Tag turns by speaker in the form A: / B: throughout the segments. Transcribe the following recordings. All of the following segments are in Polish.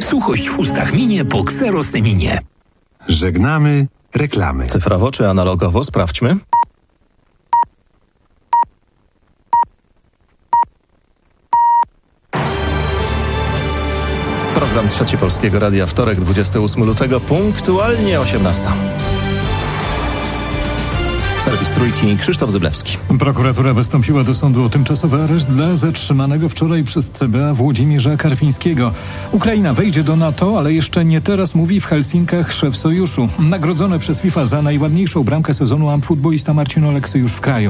A: Suchość w ustach minie po Xerosteminie.
B: Żegnamy reklamy.
C: Cyfrowo czy analogowo? Sprawdźmy. Program Trzeci Polskiego Radia, wtorek, 28 lutego, punktualnie 18. Serwis Trójki, Krzysztof Zyblewski.
D: Prokuratura wystąpiła do sądu o tymczasowy areszt dla zatrzymanego wczoraj przez CBA Włodzimierza Karpińskiego. Ukraina wejdzie do NATO, ale jeszcze nie teraz, mówi w Helsinkach szef sojuszu. Nagrodzony przez FIFA za najładniejszą bramkę sezonu futbolista Marcin Oleksy już w kraju.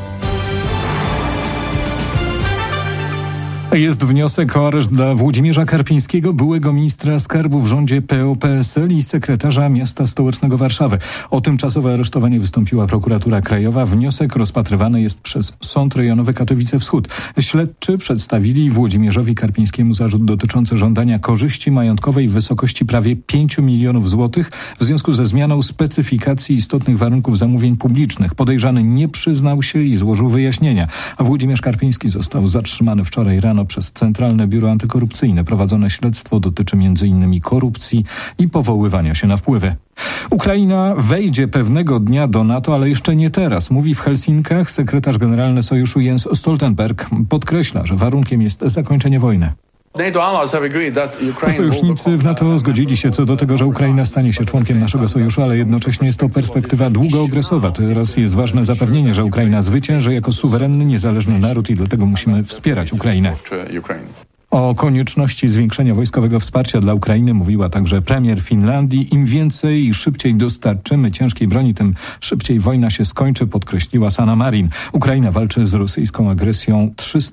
D: Jest wniosek o areszt dla Włodzimierza Karpińskiego, byłego ministra skarbu w rządzie PO-PSL i sekretarza miasta stołecznego Warszawy. O tymczasowe aresztowanie wystąpiła prokuratura krajowa. Wniosek rozpatrywany jest przez Sąd Rejonowy Katowice Wschód. Śledczy przedstawili Włodzimierzowi Karpińskiemu zarzut dotyczący żądania korzyści majątkowej w wysokości prawie 5 milionów złotych w związku ze zmianą specyfikacji istotnych warunków zamówień publicznych. Podejrzany nie przyznał się i złożył wyjaśnienia, a Włodzimierz Karpiński został zatrzymany wczoraj rano przez Centralne Biuro Antykorupcyjne. Prowadzone śledztwo dotyczy m.in. korupcji i powoływania się na wpływy. Ukraina wejdzie pewnego dnia do NATO, ale jeszcze nie teraz, mówi w Helsinkach sekretarz generalny sojuszu Jens Stoltenberg. Podkreśla, że warunkiem jest zakończenie wojny. Sojusznicy w NATO zgodzili się co do tego, że Ukraina stanie się członkiem naszego sojuszu, ale jednocześnie jest to perspektywa długookresowa. Teraz jest ważne zapewnienie, że Ukraina zwycięży jako suwerenny, niezależny naród i dlatego musimy wspierać Ukrainę. O konieczności zwiększenia wojskowego wsparcia dla Ukrainy mówiła także premier Finlandii. Im więcej i szybciej dostarczymy ciężkiej broni, tym szybciej wojna się skończy, podkreśliła Sanna Marin. Ukraina walczy z rosyjską agresją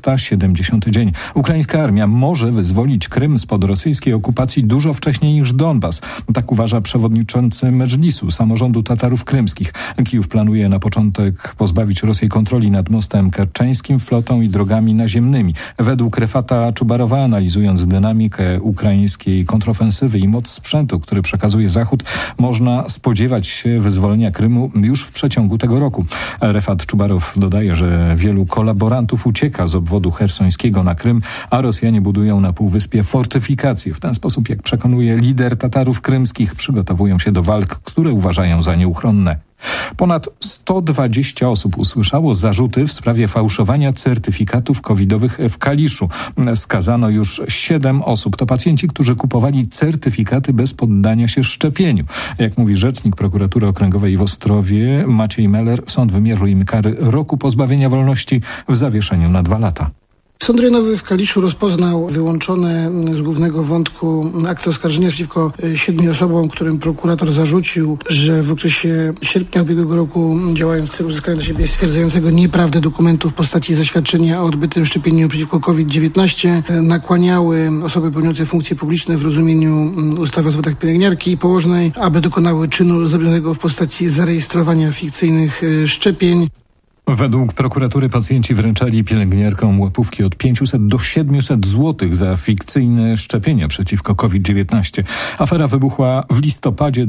D: 370 dzień. Ukraińska armia może wyzwolić Krym spod rosyjskiej okupacji dużo wcześniej niż Donbas. Tak uważa przewodniczący Medżlisu, samorządu Tatarów krymskich. Kijów planuje na początek pozbawić Rosję kontroli nad mostem kerczeńskim, flotą i drogami naziemnymi. Według Refata Czubarowa, analizując dynamikę ukraińskiej kontrofensywy i moc sprzętu, który przekazuje Zachód, można spodziewać się wyzwolenia Krymu już w przeciągu tego roku. Refat Czubarow dodaje, że wielu kolaborantów ucieka z obwodu chersońskiego na Krym, a Rosjanie budują na półwyspie fortyfikacje. W ten sposób, jak przekonuje lider Tatarów krymskich, przygotowują się do walk, które uważają za nieuchronne. Ponad 120 osób usłyszało zarzuty w sprawie fałszowania certyfikatów covidowych w Kaliszu. Skazano już 7 osób. To pacjenci, którzy kupowali certyfikaty bez poddania się szczepieniu. Jak mówi rzecznik prokuratury okręgowej w Ostrowie Maciej Meller, sąd wymierzył im kary roku pozbawienia wolności w zawieszeniu na 2 lata.
E: Sąd rejonowy w Kaliszu rozpoznał wyłączone z głównego wątku akt oskarżenia przeciwko 7 osobom, którym prokurator zarzucił, że w okresie sierpnia ubiegłego roku, działając w celu uzyskania dla siebie stwierdzającego nieprawdę dokumentu w postaci zaświadczenia o odbytym szczepieniu przeciwko COVID-19, nakłaniały osoby pełniące funkcje publiczne w rozumieniu ustawy o zawodach pielęgniarki i położnej, aby dokonały czynu zrobionego w postaci zarejestrowania fikcyjnych szczepień.
D: Według prokuratury pacjenci wręczali pielęgniarkom łapówki od 500 do 700 zł za fikcyjne szczepienia przeciwko COVID-19. Afera wybuchła w listopadzie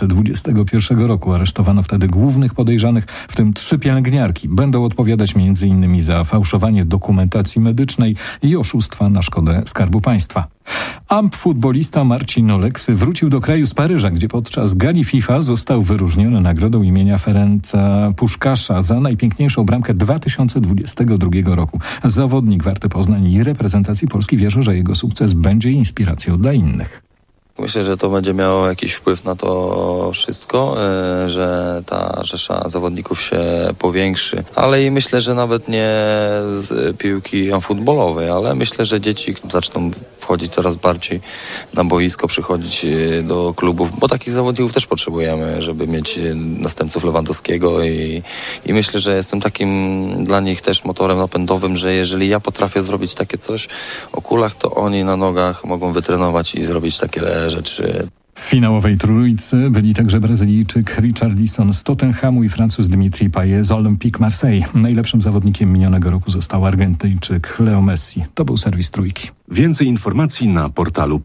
D: 2021 roku. Aresztowano wtedy głównych podejrzanych, w tym 3 pielęgniarki. Będą odpowiadać m.in. za fałszowanie dokumentacji medycznej i oszustwa na szkodę Skarbu Państwa. Futbolista Marcin Oleksy wrócił do kraju z Paryża, gdzie podczas gali FIFA został wyróżniony nagrodą imienia Ferenca Puszkasza za najpiękniejszą bramkę 2022 roku. Zawodnik warty Poznań i reprezentacji Polski wierzy, że jego sukces będzie inspiracją dla innych.
F: Myślę, że to będzie miało jakiś wpływ na to wszystko, że ta rzesza zawodników się powiększy, ale i myślę, że nawet nie z piłki futbolowej, ale myślę, że dzieci zaczną wchodzić coraz bardziej na boisko, przychodzić do klubów, bo takich zawodników też potrzebujemy, żeby mieć następców Lewandowskiego i myślę, że jestem takim dla nich też motorem napędowym, że jeżeli ja potrafię zrobić takie coś o kulach, to oni na nogach mogą wytrenować i zrobić takie rzeczy.
D: W finałowej trójcy byli także Brazylijczyk Richarlison z Tottenhamu i Francuz Dimitri Payet z Olympique Marseille. Najlepszym zawodnikiem minionego roku został Argentyńczyk Leo Messi. To był serwis Trójki.
B: Więcej informacji na portalu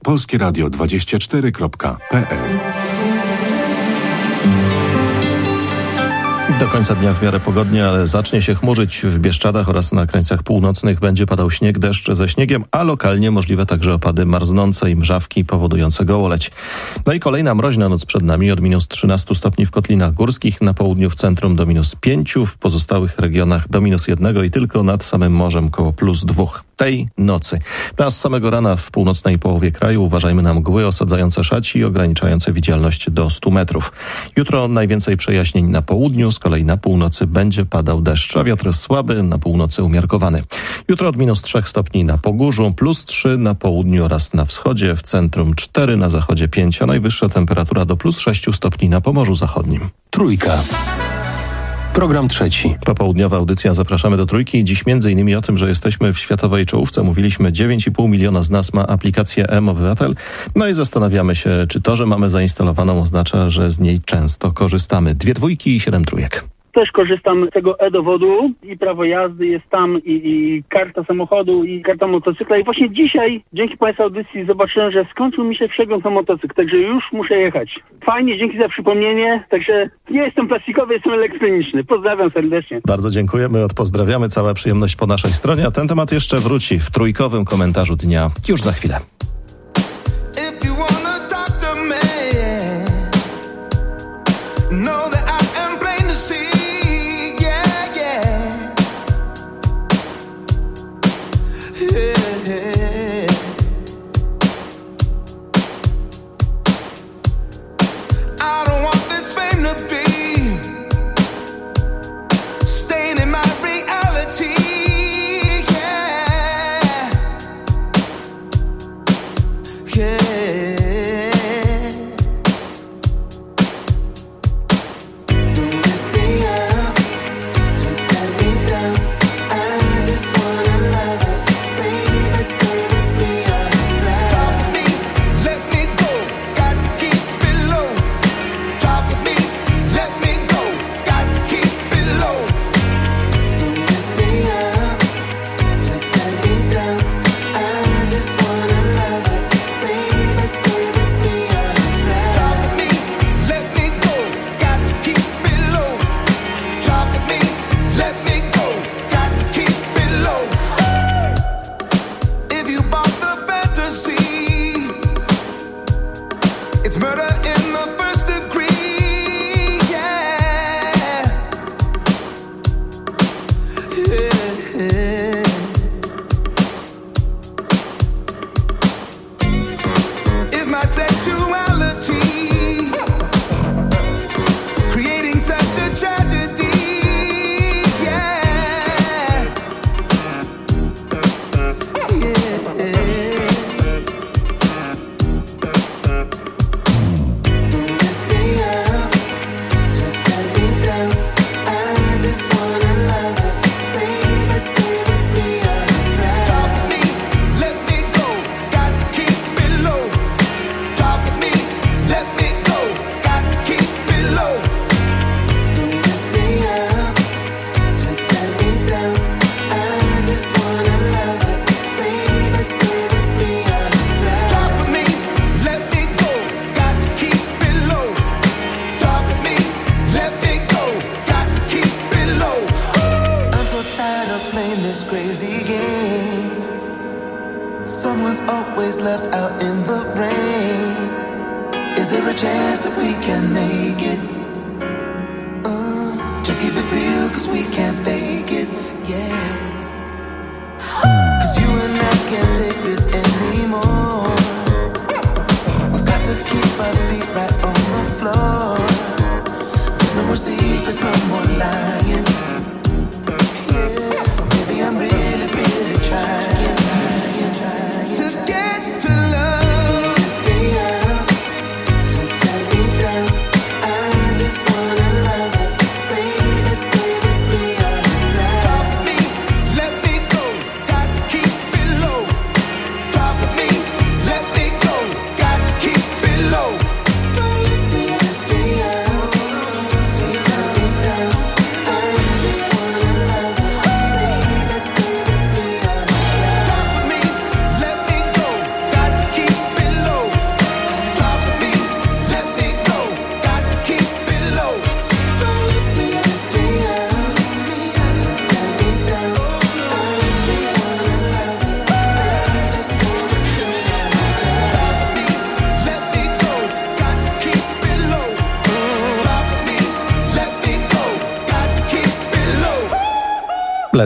B: polskieradio24.pl.
C: Do końca dnia w miarę pogodnie, ale zacznie się chmurzyć w Bieszczadach oraz na krańcach północnych. Będzie padał śnieg, deszcz ze śniegiem, a lokalnie możliwe także opady marznące i mrzawki powodujące gołoleć. No i kolejna mroźna noc przed nami od minus 13 stopni w Kotlinach Górskich, na południu w centrum do minus 5, w pozostałych regionach do minus 1 i tylko nad samym morzem koło plus 2. Tej nocy. A z samego rana w północnej połowie kraju uważajmy na mgły osadzające szaci i ograniczające widzialność do 100 metrów. Jutro najwięcej przejaśnień na południu, z kolei na północy będzie padał deszcz, a wiatr słaby, na północy umiarkowany. Jutro od minus 3 stopni na Pogórzu, plus 3 na południu oraz na wschodzie, w centrum 4, na zachodzie 5, a najwyższa temperatura do plus 6 stopni na Pomorzu Zachodnim.
A: Trójka. Program trzeci.
C: Popołudniowa audycja. Zapraszamy do Trójki. Dziś m.in. o tym, że jesteśmy w światowej czołówce. Mówiliśmy, 9,5 miliona z nas ma aplikację mObywatel. No i zastanawiamy się, czy to, że mamy zainstalowaną, oznacza, że z niej często korzystamy. 2 dwójki i 7 trójek.
G: Też korzystam z tego e-dowodu i prawo jazdy jest tam i karta samochodu i karta motocykla. I właśnie dzisiaj, dzięki Państwa audycji, zobaczyłem, że skończył mi się przegląd na motocykl, także już muszę jechać. Fajnie, dzięki za przypomnienie, także nie jestem plastikowy, jestem elektroniczny. Pozdrawiam serdecznie.
C: Bardzo dziękujemy, pozdrawiamy, cała przyjemność po naszej stronie, a ten temat jeszcze wróci w trójkowym komentarzu dnia już za chwilę.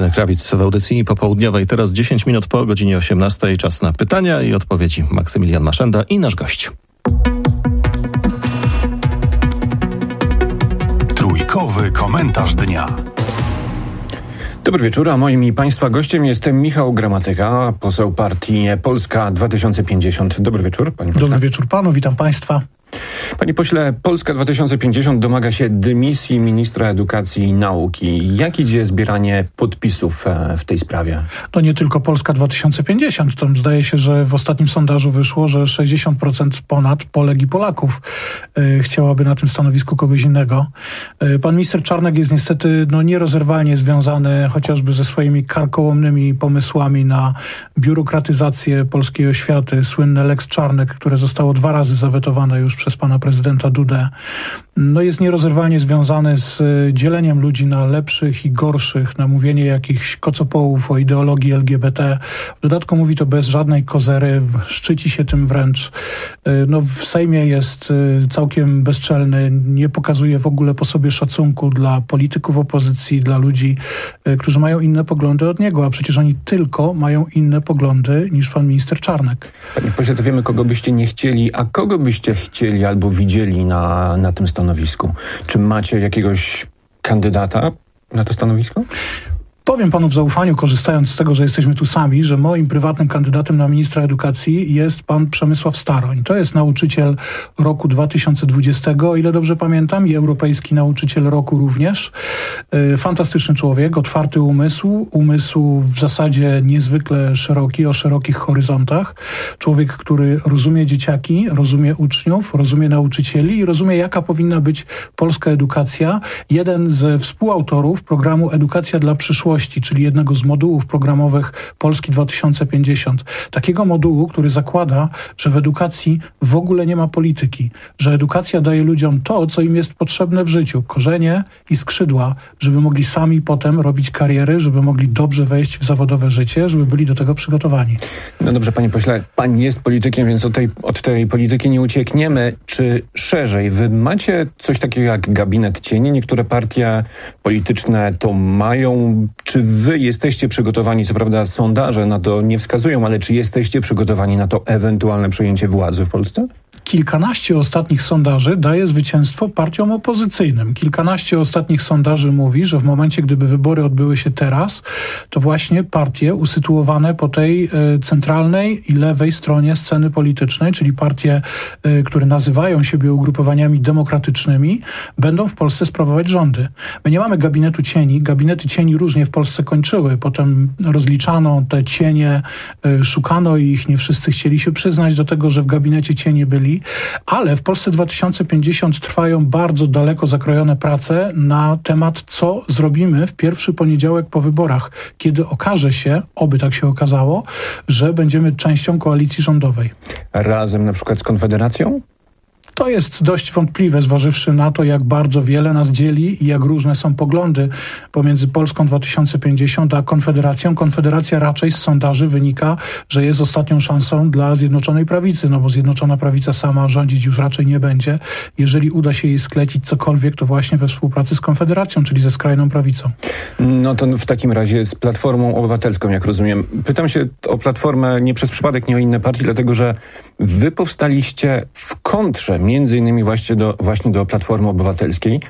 C: Katarzyny Krawic w audycji popołudniowej. Teraz 10 minut po godzinie 18. Czas na pytania i odpowiedzi. Maksymilian Maszenda i nasz gość.
H: Trójkowy komentarz dnia.
I: Dobry wieczór, a moim i Państwa gościem jest Michał Gramatyka, poseł partii Polska 2050. Dobry wieczór, panie pośle.
J: Dobry wieczór panu, witam państwa.
I: Panie pośle, Polska 2050 domaga się dymisji ministra edukacji i nauki. Jak idzie zbieranie podpisów w tej sprawie?
J: To nie tylko Polska 2050. To zdaje się, że w ostatnim sondażu wyszło, że 60% ponad Polek i Polaków chciałaby na tym stanowisku kogoś innego. Pan minister Czarnek jest niestety nierozerwalnie związany chociażby ze swoimi karkołomnymi pomysłami na biurokratyzację polskiej oświaty. Słynne Lex Czarnek, które zostało 2 razy zawetowane już przez pana prezydenta Dudę, jest nierozerwalnie związany z dzieleniem ludzi na lepszych i gorszych, na mówienie jakichś kocopołów o ideologii LGBT. W dodatku mówi to bez żadnej kozery, szczyci się tym wręcz. W Sejmie jest całkiem bezczelny, nie pokazuje w ogóle po sobie szacunku dla polityków opozycji, dla ludzi, którzy mają inne poglądy od niego, a przecież oni tylko mają inne poglądy niż pan minister Czarnek.
I: Panie pośle, to wiemy, kogo byście nie chcieli, a kogo byście chcieli albo widzieli na tym stanowisku? Czy macie jakiegoś kandydata na to stanowisko?
J: Powiem panu w zaufaniu, korzystając z tego, że jesteśmy tu sami, że moim prywatnym kandydatem na ministra edukacji jest pan Przemysław Staroń. To jest nauczyciel roku 2020, o ile dobrze pamiętam, i europejski nauczyciel roku również. Fantastyczny człowiek, otwarty umysł w zasadzie niezwykle szeroki, o szerokich horyzontach. Człowiek, który rozumie dzieciaki, rozumie uczniów, rozumie nauczycieli i rozumie, jaka powinna być polska edukacja. Jeden ze współautorów programu Edukacja dla przyszłości, czyli jednego z modułów programowych Polski 2050. Takiego modułu, który zakłada, że w edukacji w ogóle nie ma polityki, że edukacja daje ludziom to, co im jest potrzebne w życiu, korzenie i skrzydła, żeby mogli sami potem robić kariery, żeby mogli dobrze wejść w zawodowe życie, żeby byli do tego przygotowani.
I: No dobrze, panie pośle, pan jest politykiem, więc od tej polityki nie uciekniemy. Czy szerzej, wy macie coś takiego jak gabinet cieni? Niektóre partie polityczne to mają. Czy wy jesteście przygotowani, co prawda sondaże na to nie wskazują, ale czy jesteście przygotowani na to ewentualne przejęcie władzy w Polsce?
J: Kilkanaście ostatnich sondaży daje zwycięstwo partiom opozycyjnym. Kilkanaście ostatnich sondaży mówi, że w momencie, gdyby wybory odbyły się teraz, to właśnie partie usytuowane po tej centralnej i lewej stronie sceny politycznej, czyli partie, które nazywają siebie ugrupowaniami demokratycznymi, będą w Polsce sprawować rządy. My nie mamy gabinetu cieni. Gabinety cieni różnie w Polsce kończyły. Potem rozliczano te cienie, szukano ich. Nie wszyscy chcieli się przyznać do tego, że w gabinecie cienie byli. Ale w Polsce 2050 trwają bardzo daleko zakrojone prace na temat, co zrobimy w pierwszy poniedziałek po wyborach, kiedy okaże się, oby tak się okazało, że będziemy częścią koalicji rządowej.
I: Razem na przykład z Konfederacją?
J: To jest dość wątpliwe, zważywszy na to, jak bardzo wiele nas dzieli i jak różne są poglądy pomiędzy Polską 2050 a Konfederacją. Konfederacja raczej z sondaży wynika, że jest ostatnią szansą dla Zjednoczonej Prawicy, bo Zjednoczona Prawica sama rządzić już raczej nie będzie. Jeżeli uda się jej sklecić cokolwiek, to właśnie we współpracy z Konfederacją, czyli ze skrajną prawicą.
I: No to w takim razie z Platformą Obywatelską, jak rozumiem. Pytam się o Platformę nie przez przypadek, nie o inne partie, dlatego że wy powstaliście w kontrze między innymi właśnie do Platformy Obywatelskiej,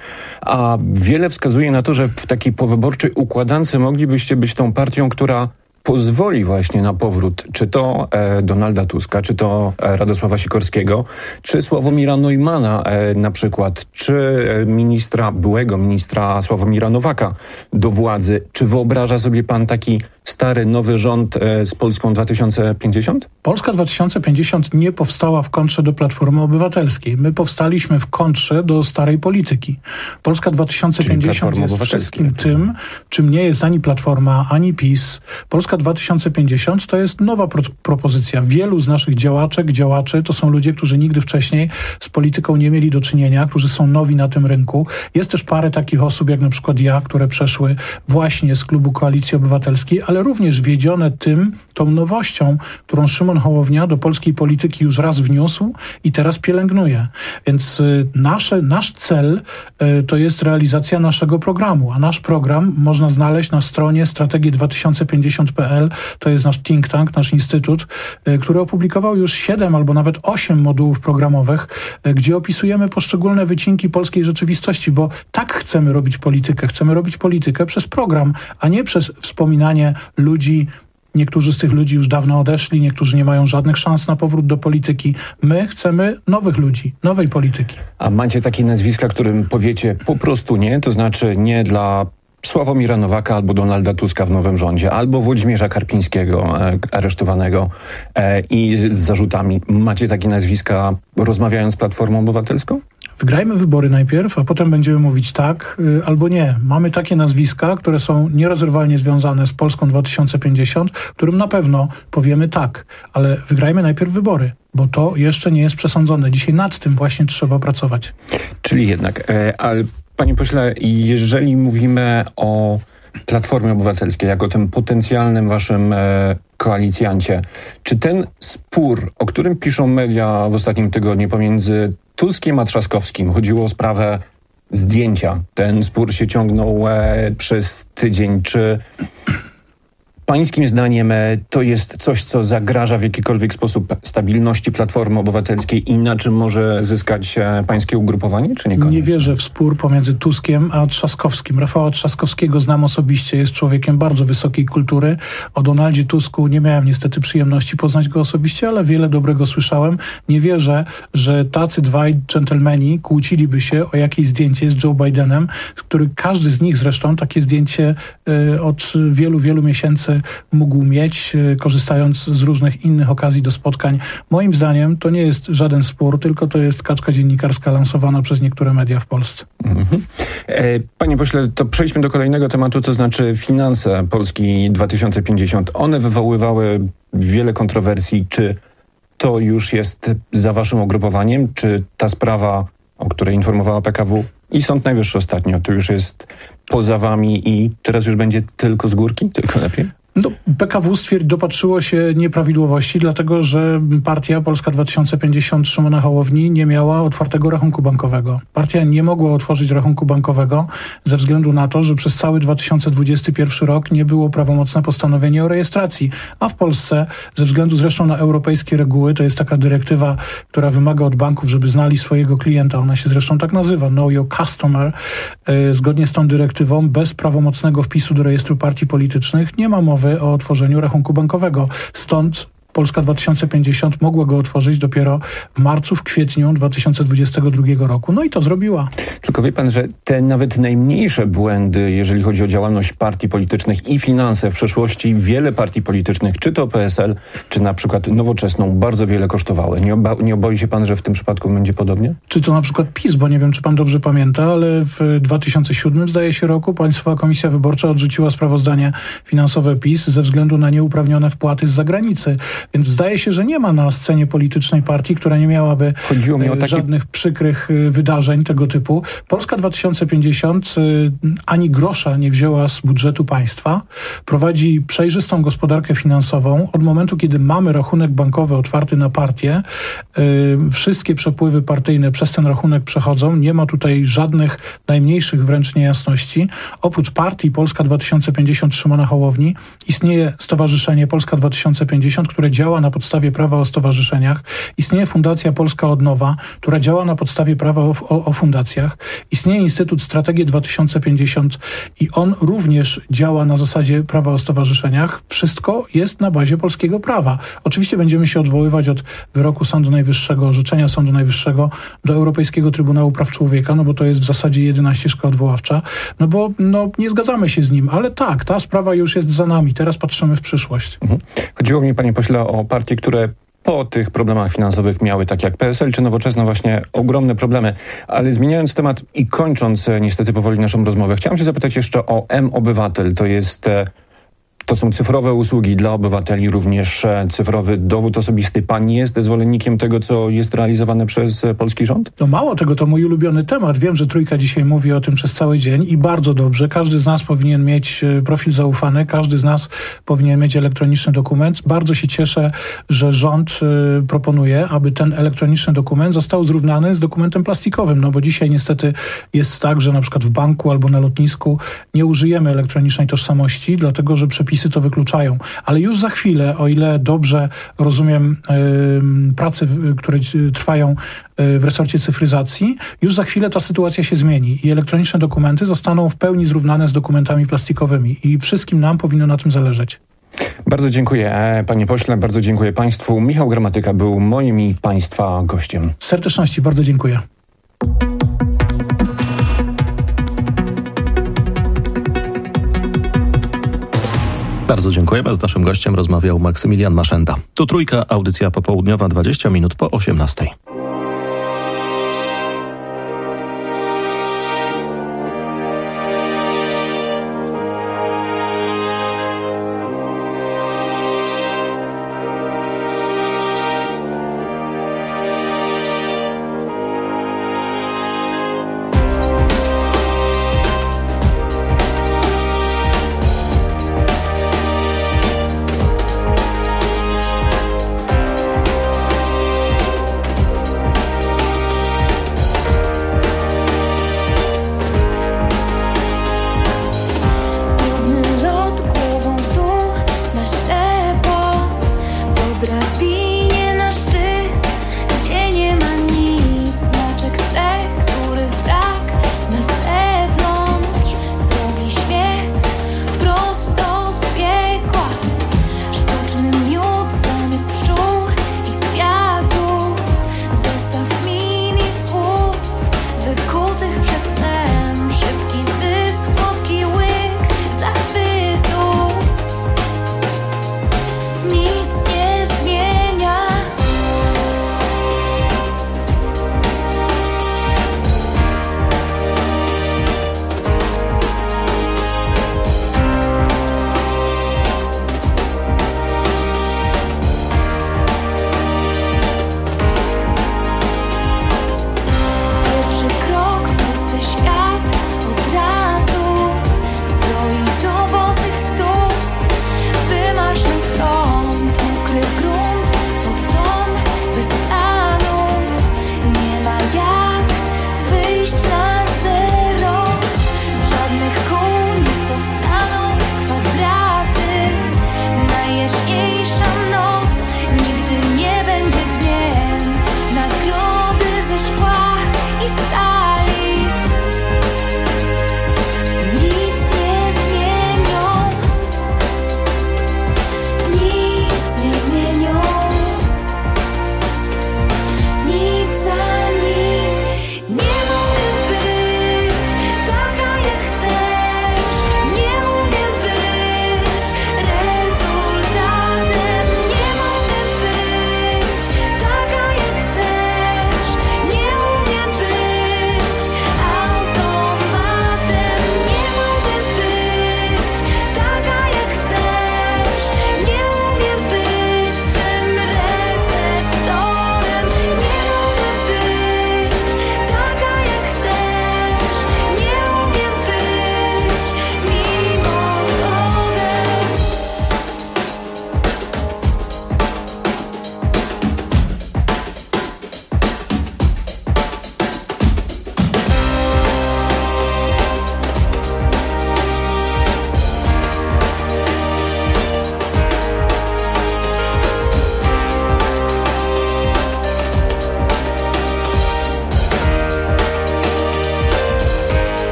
I: a wiele wskazuje na to, że w takiej powyborczej układance moglibyście być tą partią, która pozwoli właśnie na powrót czy to Donalda Tuska, czy to Radosława Sikorskiego, czy Sławomira Neumanna na przykład, czy byłego ministra Sławomira Nowaka do władzy. Czy wyobraża sobie pan taki stary, nowy rząd z Polską 2050?
J: Polska 2050 nie powstała w kontrze do Platformy Obywatelskiej. My powstaliśmy w kontrze do starej polityki. Polska 2050 jest wszystkim tym, czym nie jest ani Platforma, ani PiS. Polska Polska 2050 to jest nowa propozycja. Wielu z naszych działaczy to są ludzie, którzy nigdy wcześniej z polityką nie mieli do czynienia, którzy są nowi na tym rynku. Jest też parę takich osób, jak na przykład ja, które przeszły właśnie z klubu Koalicji Obywatelskiej, ale również wiedzione tą nowością, którą Szymon Hołownia do polskiej polityki już raz wniósł i teraz pielęgnuje. Więc nasz cel to jest realizacja naszego programu, a nasz program można znaleźć na stronie strategii2050.pl. To jest nasz think tank, nasz instytut, który opublikował już 7 albo nawet 8 modułów programowych, gdzie opisujemy poszczególne wycinki polskiej rzeczywistości, bo tak chcemy robić politykę. Chcemy robić politykę przez program, a nie przez wspominanie ludzi. Niektórzy z tych ludzi już dawno odeszli, niektórzy nie mają żadnych szans na powrót do polityki. My chcemy nowych ludzi, nowej polityki.
I: A macie takie nazwiska, którym powiecie po prostu nie? To znaczy nie dla Sławomira Nowaka albo Donalda Tuska w nowym rządzie, albo Włodzimierza Karpińskiego aresztowanego i z zarzutami. Macie takie nazwiska, rozmawiając z Platformą Obywatelską?
J: Wygrajmy wybory najpierw, a potem będziemy mówić tak albo nie. Mamy takie nazwiska, które są nierozerwalnie związane z Polską 2050, którym na pewno powiemy tak, ale wygrajmy najpierw wybory, bo to jeszcze nie jest przesądzone. Dzisiaj nad tym właśnie trzeba pracować.
I: Czyli jednak, ale panie pośle, jeżeli mówimy o Platformie Obywatelskiej jako tym potencjalnym waszym koalicjancie, czy ten spór, o którym piszą media w ostatnim tygodniu pomiędzy Tuskiem a Trzaskowskim, chodziło o sprawę zdjęcia, ten spór się ciągnął przez tydzień, czy pańskim zdaniem to jest coś, co zagraża w jakikolwiek sposób stabilności Platformy Obywatelskiej i na czym może zyskać pańskie ugrupowanie, czy niekoniecznie?
J: Nie wierzę w spór pomiędzy Tuskiem a Trzaskowskim. Rafała Trzaskowskiego znam osobiście, jest człowiekiem bardzo wysokiej kultury. O Donaldzie Tusku nie miałem niestety przyjemności poznać go osobiście, ale wiele dobrego słyszałem. Nie wierzę, że tacy dwaj dżentelmeni kłóciliby się o jakieś zdjęcie z Joe Bidenem, który każdy z nich zresztą takie zdjęcie od wielu miesięcy mógł mieć, korzystając z różnych innych okazji do spotkań. Moim zdaniem to nie jest żaden spór, tylko to jest kaczka dziennikarska lansowana przez niektóre media w Polsce.
I: Panie pośle, to przejdźmy do kolejnego tematu, to znaczy finanse Polski 2050. One wywoływały wiele kontrowersji. Czy to już jest za waszym ugrupowaniem? Czy ta sprawa, o której informowała PKW i Sąd Najwyższy ostatnio, to już jest poza wami i teraz już będzie tylko z górki, tylko lepiej?
J: No, PKW dopatrzyło się nieprawidłowości, dlatego że partia Polska 2050 Szymona Hołowni nie miała otwartego rachunku bankowego. Partia nie mogła otworzyć rachunku bankowego ze względu na to, że przez cały 2021 rok nie było prawomocne postanowienie o rejestracji. A w Polsce, ze względu zresztą na europejskie reguły, to jest taka dyrektywa, która wymaga od banków, żeby znali swojego klienta. Ona się zresztą tak nazywa, Know Your Customer. Zgodnie z tą dyrektywą, bez prawomocnego wpisu do rejestru partii politycznych nie ma mowy o otworzeniu rachunku bankowego. Stąd Polska 2050 mogła go otworzyć dopiero w marcu, w kwietniu 2022 roku. No i to zrobiła.
I: Tylko wie pan, że te nawet najmniejsze błędy, jeżeli chodzi o działalność partii politycznych i finanse w przeszłości, wiele partii politycznych, czy to PSL, czy na przykład Nowoczesną, bardzo wiele kosztowały. Nie oboi się pan, że w tym przypadku będzie podobnie?
J: Czy to na przykład PiS, bo nie wiem, czy pan dobrze pamięta, ale w 2007, zdaje się, roku Państwowa Komisja Wyborcza odrzuciła sprawozdanie finansowe PiS ze względu na nieuprawnione wpłaty z zagranicy. Więc zdaje się, że nie ma na scenie politycznej partii, która nie miałaby żadnych przykrych wydarzeń tego typu. Polska 2050 ani grosza nie wzięła z budżetu państwa. Prowadzi przejrzystą gospodarkę finansową. Od momentu, kiedy mamy rachunek bankowy otwarty na partię, wszystkie przepływy partyjne przez ten rachunek przechodzą. Nie ma tutaj żadnych najmniejszych wręcz niejasności. Oprócz partii Polska 2050 Szymona Hołowni istnieje Stowarzyszenie Polska 2050, które działa na podstawie prawa o stowarzyszeniach. Istnieje Fundacja Polska Odnowa, która działa na podstawie prawa o fundacjach. Istnieje Instytut Strategii 2050 i on również działa na zasadzie prawa o stowarzyszeniach. Wszystko jest na bazie polskiego prawa. Oczywiście będziemy się odwoływać od wyroku Sądu Najwyższego, orzeczenia Sądu Najwyższego do Europejskiego Trybunału Praw Człowieka, no bo to jest w zasadzie jedyna ścieżka odwoławcza, no bo nie zgadzamy się z nim, ale tak, ta sprawa już jest za nami. Teraz patrzymy w przyszłość.
I: Chodziło mi, panie pośle, o partie, które po tych problemach finansowych miały, tak jak PSL czy Nowoczesna, właśnie ogromne problemy. Ale zmieniając temat i kończąc niestety powoli naszą rozmowę, chciałem się zapytać jeszcze o M-Obywatel. To jest To są cyfrowe usługi dla obywateli, również cyfrowy dowód osobisty. Pan jest zwolennikiem tego, co jest realizowane przez polski rząd?
J: No mało tego, to mój ulubiony temat. Wiem, że Trójka dzisiaj mówi o tym przez cały dzień i bardzo dobrze. Każdy z nas powinien mieć profil zaufany, każdy z nas powinien mieć elektroniczny dokument. Bardzo się cieszę, że rząd proponuje, aby ten elektroniczny dokument został zrównany z dokumentem plastikowym, no bo dzisiaj niestety jest tak, że na przykład w banku albo na lotnisku nie użyjemy elektronicznej tożsamości, dlatego że przepisy to wykluczają. Ale już za chwilę, o ile dobrze rozumiem prace, które trwają w resorcie cyfryzacji, już za chwilę ta sytuacja się zmieni i elektroniczne dokumenty zostaną w pełni zrównane z dokumentami plastikowymi i wszystkim nam powinno na tym zależeć.
I: Bardzo dziękuję, panie pośle, bardzo dziękuję państwu. Michał Gramatyka był moim i państwa gościem.
J: Z serdeczności, bardzo dziękuję.
C: Bardzo dziękujemy. Z naszym gościem rozmawiał Maksymilian Maszenda. Tu Trójka, audycja popołudniowa, 20 minut po 18.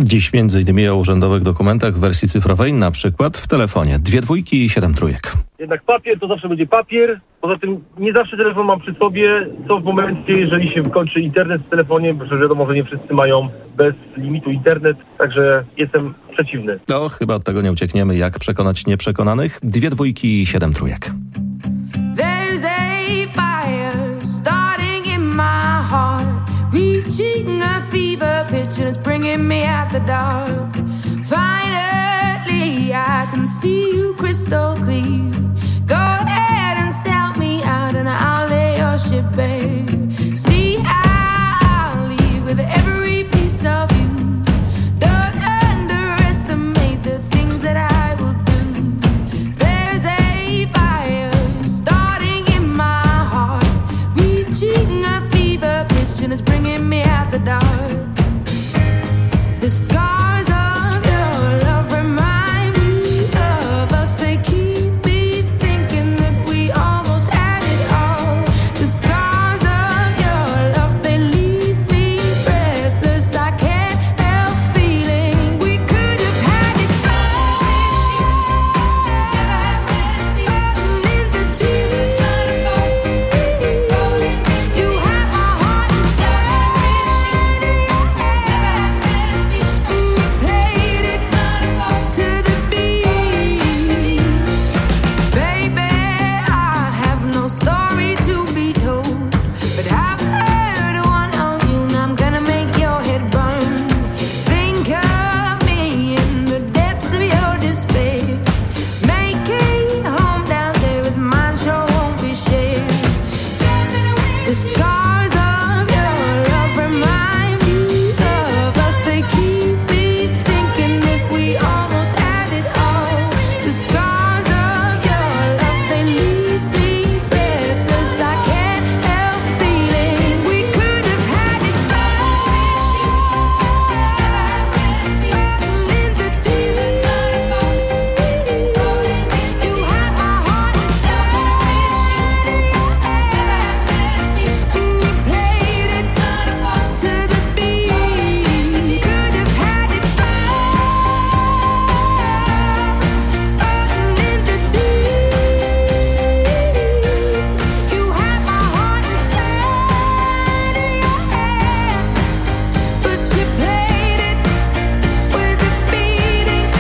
C: Dziś m.in. o urzędowych dokumentach w wersji cyfrowej, na przykład w telefonie 2 dwójki i 7 trójek.
K: Jednak papier to zawsze będzie papier. Poza tym nie zawsze telefon mam przy sobie, co w momencie, jeżeli się wykończy internet w telefonie, bo wiadomo, że nie wszyscy mają bez limitu internet, także jestem przeciwny.
C: To chyba od tego nie uciekniemy. Jak przekonać nieprzekonanych? 2 dwójki i 7 trójek.
L: There's a fire starting in my heart, reaching a fever pitch and it's bringing me out the dark. Finally I can see you crystal clear. Go ahead and sell me out and I'll lay your ship bare. See, I'll leave with every piece of you. Don't underestimate the things that I will do. There's a fire starting in my heart, reaching a fever pitch and it's bringing me out the dark. The scars of your love remind me of us. They keep me thinking that we almost had it all. The scars of your love, they leave me breathless. I can't help feeling we could have had it all. In the deep, you have my heart inside. And you played it to the beat. Baby, I have no story to be told, but I've heard one on you and I'm gonna make your head burn. Think of me in the depths of your despair. Make a home down there as mine sure won't be shared. The scars of your love remind me of us. They keep me thinking that we almost had it all. The scars of your love, they leave me breathless. I can't help feeling we could have had it all. In the deep, you have my heart inside. And you played it to the beat. Could have had it all. In the deep, you have my heart inside. But you played it with a beating.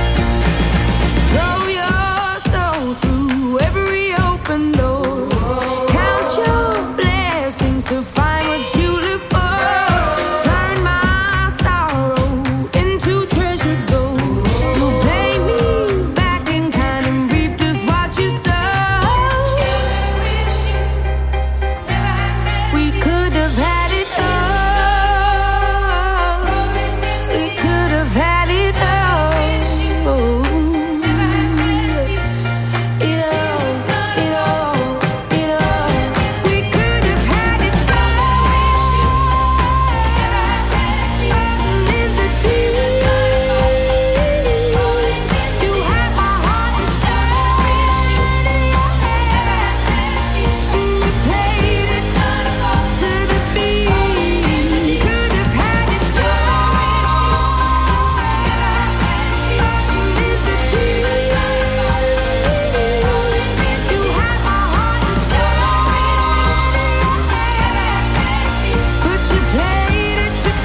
L: Throw your soul through every open door. Count your blessings to find what you look for. Turn my sorrow into treasure gold. You'll pay me back in kind and reap just what you sow. We could have had it all. We could have had it all. It all. We could have had it all. In the deep, you have my heart inside. And you played it to the beat. Could have had it all. In the deep, you have my heart inside. But you played it to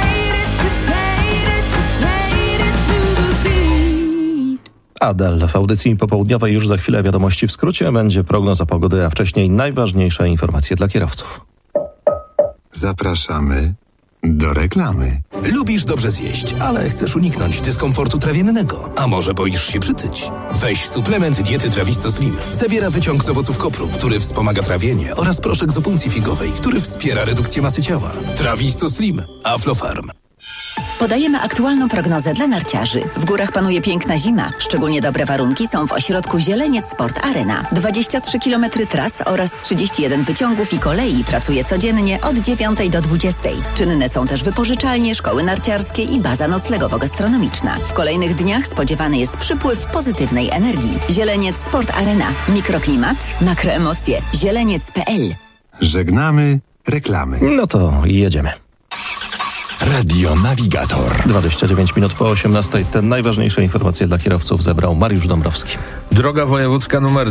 L: the beat.
C: Adele w audycji popołudniowej już za chwilę wiadomości w skrócie. Będzie prognoza pogody, a wcześniej najważniejsze informacje dla kierowców.
B: Zapraszamy do reklamy.
M: Lubisz dobrze zjeść, ale chcesz uniknąć dyskomfortu trawiennego. A może boisz się przytyć? Weź suplement diety Trawisto Slim. Zawiera wyciąg z owoców kopru, który wspomaga trawienie, oraz proszek z opuncji figowej, który wspiera redukcję masy ciała. Trawisto Slim. Aflofarm.
N: Podajemy aktualną prognozę dla narciarzy. W górach panuje piękna zima. Szczególnie dobre warunki są w ośrodku Zieleniec Sport Arena. 23 km tras oraz 31 wyciągów i kolei pracuje codziennie od 9 do 20. Czynne są też wypożyczalnie, szkoły narciarskie i baza noclegowo-gastronomiczna. W kolejnych dniach spodziewany jest przypływ pozytywnej energii. Zieleniec Sport Arena. Mikroklimat, makroemocje. Zieleniec.pl.
B: Żegnamy reklamy.
C: No to jedziemy.
H: Radio Navigator.
C: 29 minut po 18. Te najważniejsze informacje dla kierowców zebrał Mariusz Dąbrowski.
O: Droga wojewódzka numer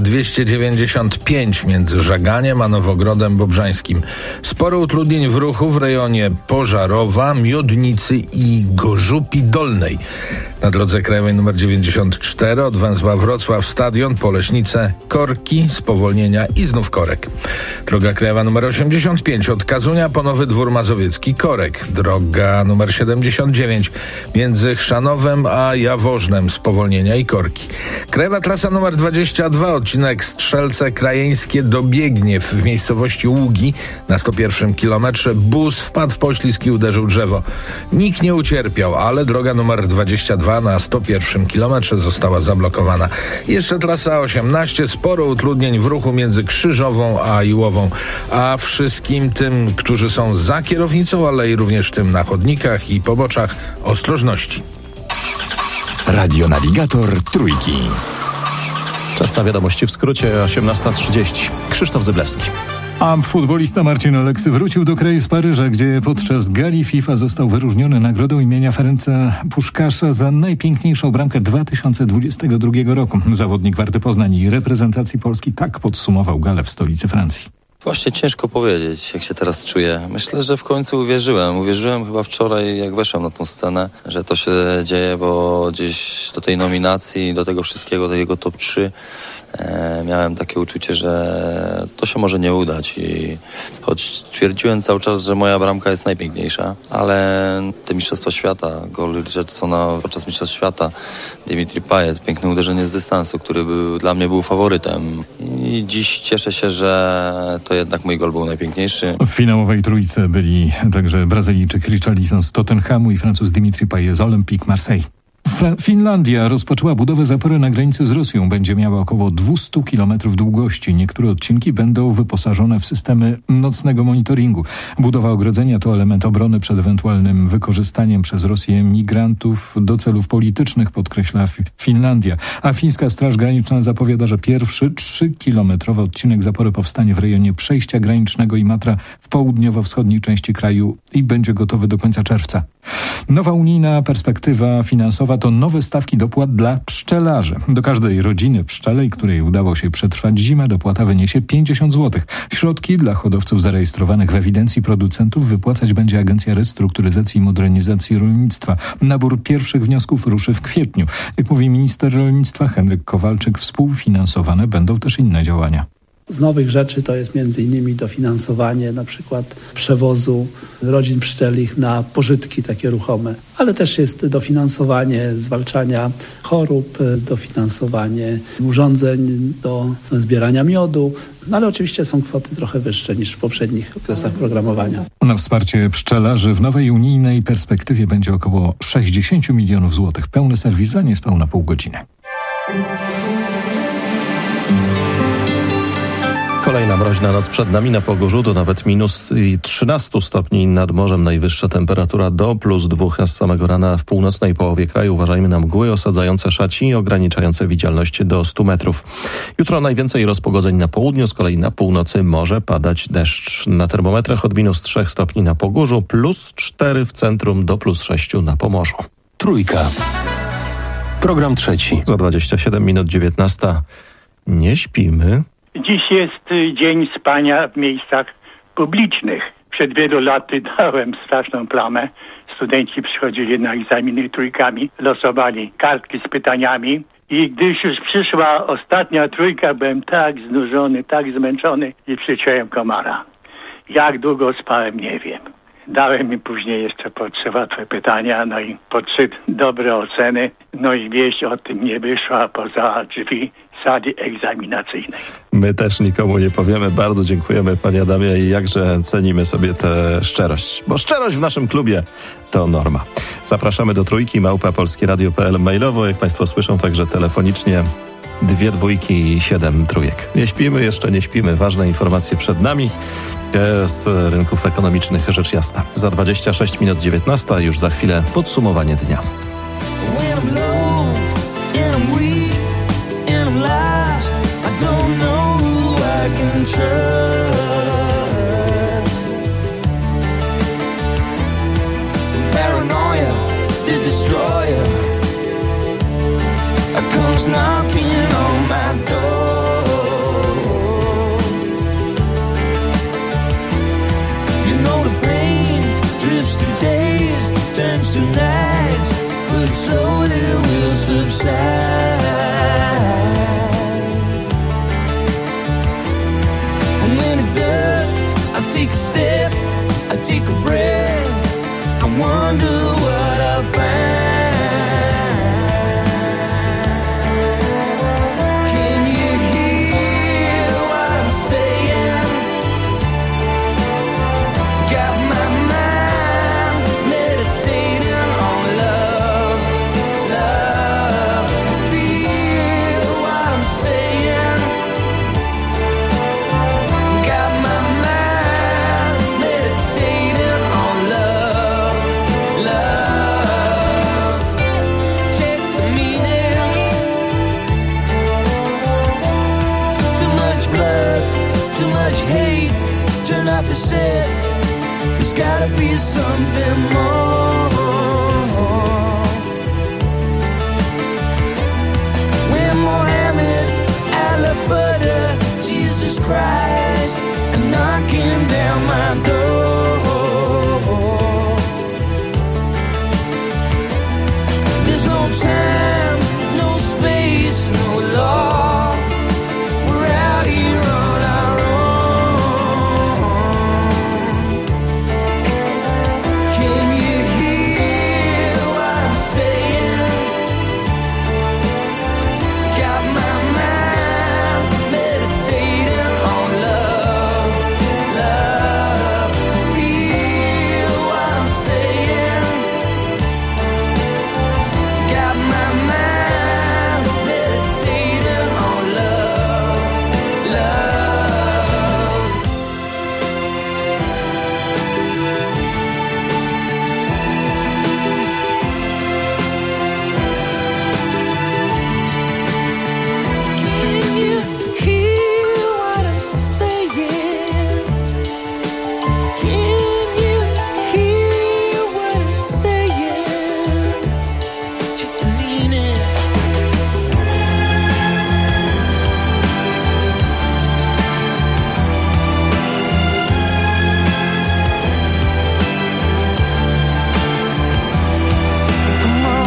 O: 295 między Żaganiem a Nowogrodem Bobrzańskim. Sporo utrudnień w ruchu w rejonie Pożarowa, Miodnicy i Gorzupi Dolnej. Na drodze krajowej numer 94 od węzła Wrocław Stadion po Leśnice korki, spowolnienia i znów korek. Droga krajowa numer 85 od Kazunia po Nowy Dwór Mazowiecki korek. Droga numer 79 między Chrzanowem a Jaworznem spowolnienia i korki. Krajowa trasa numer 22 odcinek Strzelce Krajeńskie do Biegniew w miejscowości Ługi na 101 kilometrze bus wpadł w poślizg i uderzył drzewo. Nikt nie ucierpiał, ale droga numer 22 na 101 kilometrze została zablokowana. Jeszcze trasa 18, sporo utrudnień w ruchu między Krzyżową a Iłową. A wszystkim tym, którzy są za kierownicą, ale i również tym na chodnikach i poboczach, ostrożności.
H: Radio Navigator Trójki.
C: Czas na wiadomości w skrócie, 18:30. Krzysztof Zyblewski.
D: A futbolista Marcin Oleksy wrócił do kraju z Paryża, gdzie podczas gali FIFA został wyróżniony nagrodą imienia Ferenca Puszkasza za najpiękniejszą bramkę 2022 roku. Zawodnik Warty Poznań i reprezentacji Polski tak podsumował galę w stolicy Francji.
F: Właśnie ciężko powiedzieć, jak się teraz czuję. Myślę, że w końcu uwierzyłem. Uwierzyłem chyba wczoraj, jak weszłem na tą scenę, że to się dzieje, bo gdzieś do tej nominacji, do tego wszystkiego, do jego top 3 miałem takie uczucie, że to się może nie udać i choć twierdziłem cały czas, że moja bramka jest najpiękniejsza, ale te mistrzostwa świata, gol Richardsona podczas mistrzostw świata, Dimitri Payet, piękne uderzenie z dystansu, który dla mnie był faworytem i dziś cieszę się, że to jednak mój gol był najpiękniejszy.
D: W finałowej trójce byli także Brazylijczyk Richarlison z Tottenhamu i Francuz Dimitri Payet z Olympique Marseille. Finlandia rozpoczęła budowę zapory na granicy z Rosją. Będzie miała około 200 km długości. Niektóre odcinki będą wyposażone w systemy nocnego monitoringu. Budowa ogrodzenia to element obrony przed ewentualnym wykorzystaniem przez Rosję migrantów do celów politycznych, podkreśla Finlandia. A fińska Straż Graniczna zapowiada, że pierwszy 3-kilometrowy odcinek zapory powstanie w rejonie przejścia granicznego Imatra w południowo-wschodniej części kraju i będzie gotowy do końca czerwca. Nowa unijna perspektywa finansowa to nowe stawki dopłat dla pszczelarzy. Do każdej rodziny pszczelej, której udało się przetrwać zimę, dopłata wyniesie 50 zł. Środki dla hodowców zarejestrowanych w ewidencji producentów wypłacać będzie Agencja Restrukturyzacji i Modernizacji Rolnictwa. Nabór pierwszych wniosków ruszy w kwietniu. Jak mówi minister rolnictwa Henryk Kowalczyk, współfinansowane będą też inne działania.
P: Z nowych rzeczy to jest m.in. dofinansowanie na przykład przewozu rodzin pszczelich na pożytki takie ruchome, ale też jest dofinansowanie zwalczania chorób, dofinansowanie urządzeń do zbierania miodu, no ale oczywiście są kwoty trochę wyższe niż w poprzednich okresach programowania.
D: Na wsparcie pszczelarzy w nowej unijnej perspektywie będzie około 60 milionów złotych. Pełny serwis za niespełna pół godziny.
C: Kolejna mroźna noc przed nami. Na Pogórzu to nawet minus 13 stopni nad morzem. Najwyższa temperatura do +2, a z samego rana w północnej połowie kraju uważajmy na mgły osadzające szaci i ograniczające widzialność do 100 metrów. Jutro najwięcej rozpogodzeń na południu, z kolei na północy może padać deszcz. Na termometrach od -3 stopni na Pogórzu, +4 w centrum do +6 na Pomorzu.
A: Trójka. Program trzeci.
C: Za 27 minut 19. Nie śpimy.
Q: Dziś jest dzień spania w miejscach publicznych. Przed wielu laty dałem straszną plamę. Studenci przychodzili na egzaminy trójkami, losowali kartki z pytaniami i gdyż już przyszła ostatnia trójka, byłem tak znużony, tak zmęczony i przyczułem komara. Jak długo spałem, nie wiem. Dałem im później jeszcze po 3 łatwe pytania, no i po 3 dobre oceny, no i wieść o tym nie wyszła poza drzwi sali egzaminacyjnej.
C: My też nikomu nie powiemy. Bardzo dziękujemy, panie Adamie, i jakże cenimy sobie tę szczerość. Bo szczerość w naszym klubie to norma. Zapraszamy do Trójki, @polskieradio.pl, mailowo, jak państwo słyszą, także telefonicznie 2 dwójki i 7 trójek. Nie śpimy, jeszcze nie śpimy. Ważne informacje przed nami z rynków ekonomicznych, rzecz jasna. Za 26 minut 19, już za chwilę podsumowanie dnia.
L: is knocking on my door. You know the pain drifts through days, turns to nights, but it slowly will subside. And when it does, I take a step, I take a breath, I wonder what I'll find. Can you hear what I'm saying? Got my mind meditating on love, love. Feel what I'm saying? Got my mind meditating on love, love. Check the meaning. Too much blood, too much hate. Turn off the set. There's gotta be something more. When Mohammed, Allah, Buddha, Jesus Christ are knocking down my door. There's no time, no space, no law. We're out here on our own. Can you hear what I'm saying? Got my mind meditating on love, love. Feel what I'm saying? Got my mind meditating on love, love. Can you hear what I'm saying? Can you hear what I'm saying? Just lean in. Come on.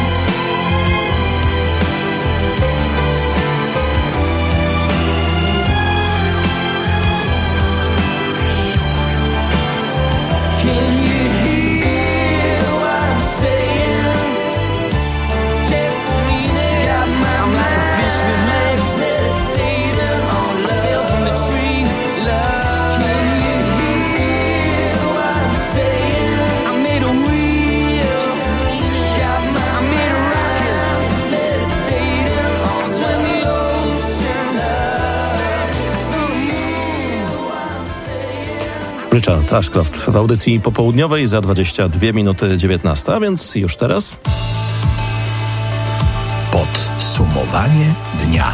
L: Can you hear what I'm saying? Check the meaning. Got my mind meditating on love. I fell from the tree, love. Can you hear what I'm saying? I made a wheel. I made a rocket. Meditating on love. I swam the ocean, love. I see what I'm saying.
C: Richard Ashcroft w audycji popołudniowej za 22 minuty 19, a więc już teraz
H: Podsumowanie dnia.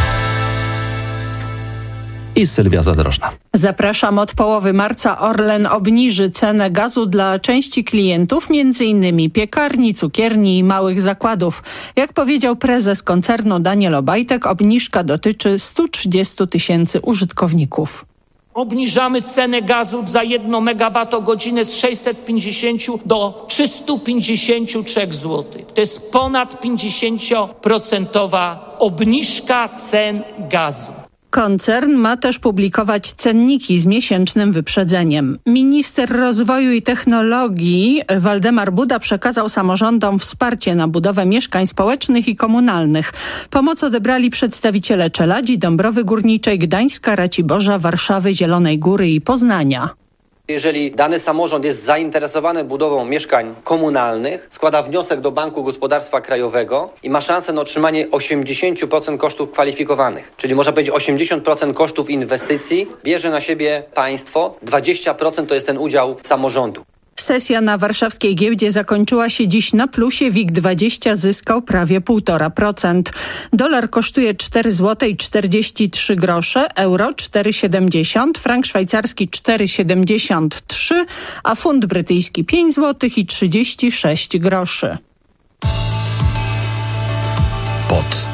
C: i Sylwia Zadrożna.
R: Zapraszam. Od połowy marca Orlen obniży cenę gazu dla części klientów, m.in. piekarni, cukierni i małych zakładów. Jak powiedział prezes koncernu Daniel Obajtek, obniżka dotyczy 130 000 użytkowników.
S: Obniżamy cenę gazu za 1 megawattogodzinę z 650 do 353 zł. To jest ponad 50% obniżka cen gazu.
R: Koncern ma też publikować cenniki z miesięcznym wyprzedzeniem. Minister Rozwoju i Technologii Waldemar Buda przekazał samorządom wsparcie na budowę mieszkań społecznych i komunalnych. Pomoc odebrali przedstawiciele Czeladzi, Dąbrowy Górniczej, Gdańska, Raciborza, Warszawy, Zielonej Góry i Poznania.
T: Jeżeli dany samorząd jest zainteresowany budową mieszkań komunalnych, składa wniosek do Banku Gospodarstwa Krajowego i ma szansę na otrzymanie 80% kosztów kwalifikowanych. Czyli można powiedzieć 80% kosztów inwestycji bierze na siebie państwo, 20% to jest ten udział samorządu.
R: Sesja na warszawskiej giełdzie zakończyła się dziś na plusie. WIG20 zyskał prawie 1,5%. Dolar kosztuje 4,43 zł, euro 4,70, frank szwajcarski 4,73, a funt brytyjski 5,36 zł.
H: Pod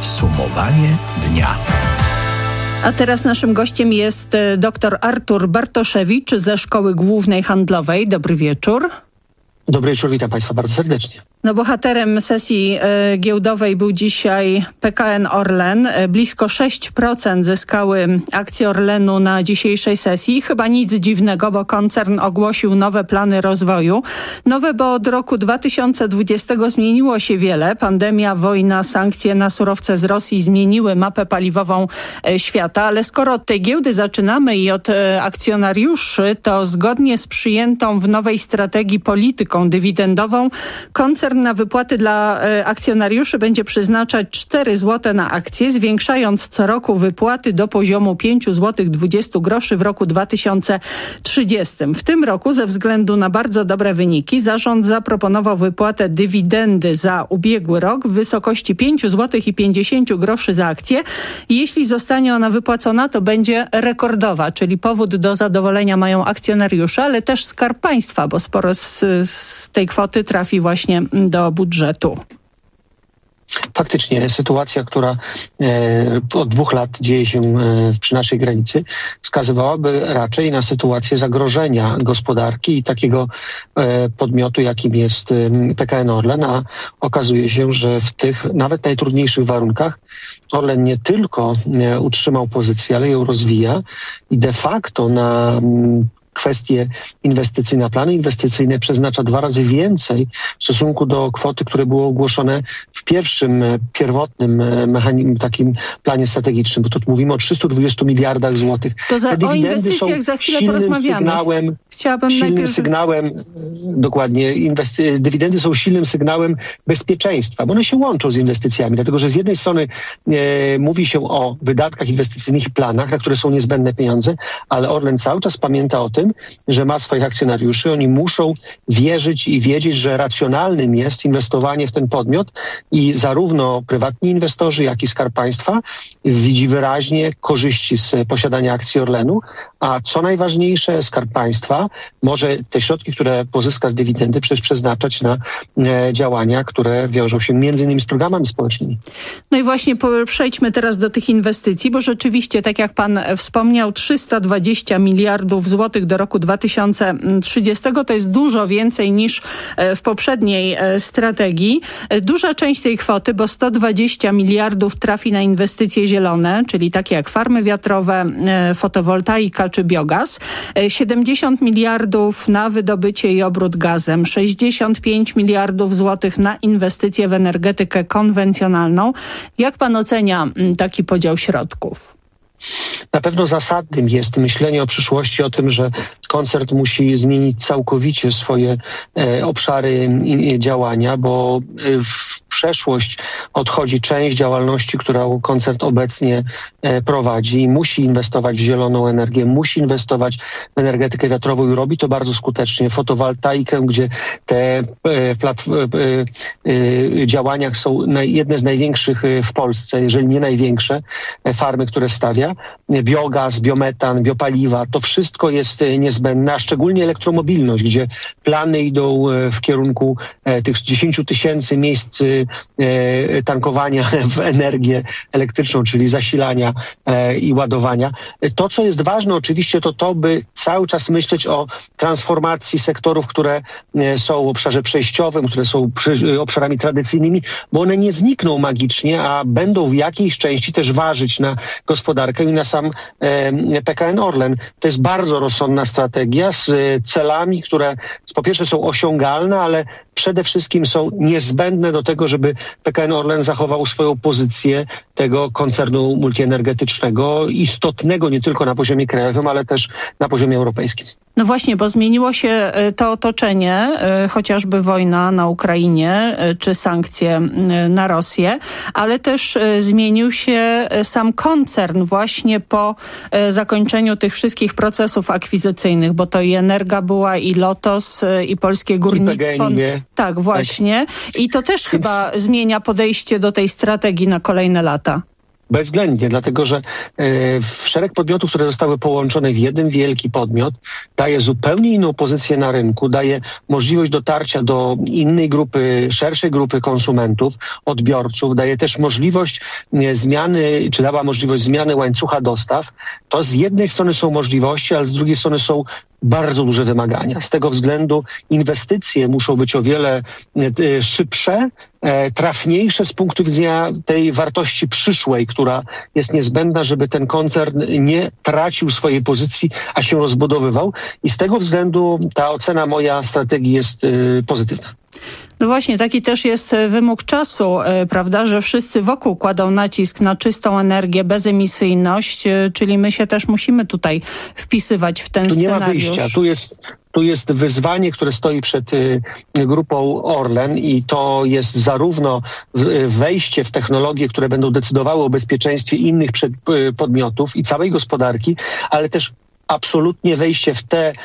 H: Podsumowanie dnia.
R: A teraz naszym gościem jest dr Artur Bartoszewicz ze Szkoły Głównej Handlowej. Dobry wieczór.
U: Dobry wieczór, witam Państwa bardzo serdecznie.
R: No, bohaterem sesji giełdowej był dzisiaj PKN Orlen. Blisko 6% zyskały akcje Orlenu na dzisiejszej sesji. Chyba nic dziwnego, bo koncern ogłosił nowe plany rozwoju. Nowe, bo od roku 2020 zmieniło się wiele. Pandemia, wojna, sankcje na surowce z Rosji zmieniły mapę paliwową świata. Ale skoro od tej giełdy zaczynamy i od akcjonariuszy, to zgodnie z przyjętą w nowej strategii polityką dywidendową koncern na wypłaty dla akcjonariuszy będzie przeznaczać 4 zł na akcję, zwiększając co roku wypłaty do poziomu 5,20 zł w roku 2030. W tym roku ze względu na bardzo dobre wyniki zarząd zaproponował wypłatę dywidendy za ubiegły rok w wysokości 5,50 zł za akcję. Jeśli zostanie ona wypłacona, to będzie rekordowa, czyli powód do zadowolenia mają akcjonariusze, ale też Skarb Państwa, bo sporo z tej kwoty trafi właśnie do budżetu.
U: Faktycznie sytuacja, która od 2 lat dzieje się przy naszej granicy, wskazywałaby raczej na sytuację zagrożenia gospodarki i takiego podmiotu, jakim jest PKN Orlen, a okazuje się, że w tych nawet najtrudniejszych warunkach Orlen nie tylko utrzymał pozycję, ale ją rozwija i de facto na kwestie inwestycyjne, plany inwestycyjne przeznacza 2 razy więcej w stosunku do kwoty, które było ogłoszone w pierwotnym takim planie strategicznym, bo tu mówimy o 320 miliardach złotych.
R: To o inwestycjach za chwilę porozmawiamy.
U: Dokładnie, dywidendy są silnym sygnałem bezpieczeństwa, bo one się łączą z inwestycjami, dlatego że z jednej strony mówi się o wydatkach inwestycyjnych i planach, na które są niezbędne pieniądze, ale Orlen cały czas pamięta o tym, że ma swoich akcjonariuszy. Oni muszą wierzyć i wiedzieć, że racjonalnym jest inwestowanie w ten podmiot i zarówno prywatni inwestorzy, jak i Skarb Państwa widzi wyraźnie korzyści z posiadania akcji Orlenu, a co najważniejsze, Skarb Państwa może te środki, które pozyska z dywidendy, przecież przeznaczać na działania, które wiążą się między innymi z programami społecznymi.
R: No i właśnie przejdźmy teraz do tych inwestycji, bo rzeczywiście, tak jak pan wspomniał, 320 miliardów złotych do roku 2030 to jest dużo więcej niż w poprzedniej strategii. Duża część tej kwoty, bo 120 miliardów trafi na inwestycje zielone, czyli takie jak farmy wiatrowe, fotowoltaika czy biogaz. 70 miliardów na wydobycie i obrót gazem. 65 miliardów złotych na inwestycje w energetykę konwencjonalną. Jak pan ocenia taki podział środków?
U: Na pewno zasadnym jest myślenie o przyszłości, o tym, że koncern musi zmienić całkowicie swoje obszary działania, bo w przeszłość odchodzi część działalności, którą koncern obecnie prowadzi i musi inwestować w zieloną energię, musi inwestować w energetykę wiatrową i robi to bardzo skutecznie. Fotowoltaikę, gdzie te działania są jedne z największych w Polsce, jeżeli nie największe, farmy, które stawia. Biogaz, biometan, biopaliwa, to wszystko jest niezbędne, a szczególnie elektromobilność, gdzie plany idą w kierunku tych 10 000 miejsc tankowania w energię elektryczną, czyli zasilania i ładowania. To, co jest ważne oczywiście, to by cały czas myśleć o transformacji sektorów, które są w obszarze przejściowym, które są obszarami tradycyjnymi, bo one nie znikną magicznie, a będą w jakiejś części też ważyć na gospodarkę i na sam PKN Orlen. To jest bardzo rozsądna strategia z celami, które po pierwsze są osiągalne, ale przede wszystkim są niezbędne do tego, żeby PKN Orlen zachował swoją pozycję tego koncernu multienergetycznego, istotnego nie tylko na poziomie krajowym, ale też na poziomie europejskim.
R: No właśnie, bo zmieniło się to otoczenie, chociażby wojna na Ukrainie czy sankcje na Rosję, ale też zmienił się sam koncern właśnie po zakończeniu tych wszystkich procesów akwizycyjnych, bo to i Energa była, i Lotos, i Polskie Górnictwo. Tak, właśnie. I to też chyba zmienia podejście do tej strategii na kolejne lata.
U: Bezwzględnie, dlatego że szereg podmiotów, które zostały połączone w jeden wielki podmiot, daje zupełnie inną pozycję na rynku, daje możliwość dotarcia do innej grupy, szerszej grupy konsumentów, odbiorców, daje też możliwość zmiany, czy dała możliwość zmiany łańcucha dostaw. To z jednej strony są możliwości, ale z drugiej strony są bardzo duże wymagania. Z tego względu inwestycje muszą być o wiele szybsze, trafniejsze z punktu widzenia tej wartości przyszłej, która jest niezbędna, żeby ten koncern nie tracił swojej pozycji, a się rozbudowywał. I z tego względu ta ocena moja strategii jest pozytywna.
R: No właśnie, taki też jest wymóg czasu, prawda, że wszyscy wokół kładą nacisk na czystą energię, bezemisyjność, czyli my się też musimy tutaj wpisywać w ten scenariusz.
U: Tu nie ma wyjścia, tu jest wyzwanie, które stoi przed grupą Orlen i to jest zarówno wejście w technologie, które będą decydowały o bezpieczeństwie innych podmiotów i całej gospodarki, ale też absolutnie wejście w te